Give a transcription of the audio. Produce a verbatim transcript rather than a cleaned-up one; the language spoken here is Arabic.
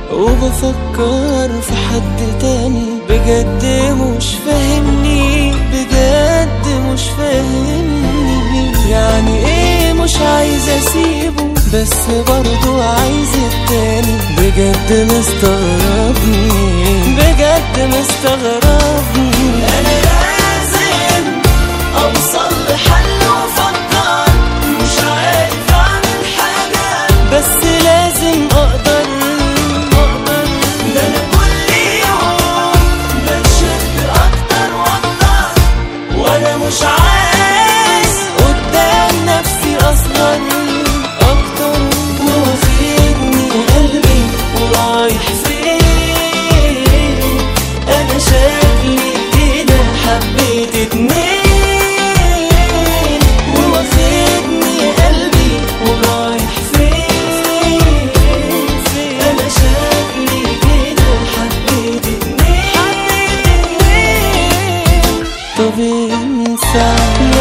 وبفكر في حد تاني. بجد مش فاهمني، بجد مش فاهمني. يعني ايه مش عايز اسيبه بس برضو عايز التاني. بجد مستغربني، بجد مستغربني. انا لازم اوصل لحل وافكر، مش عارف اعمل حاجة بس لازم اقدر اقدر. ده انا كل يوم بتشد اكتر واكتر، وانا مش عايز قدام نفسي اصلا اكتر. واخدني قلبي ورايح فين؟ انا شكلي كده حبيت اتنين. واخدني قلبي ورايح فين؟ انا شكلي كده حبيت اتنين. طب انسى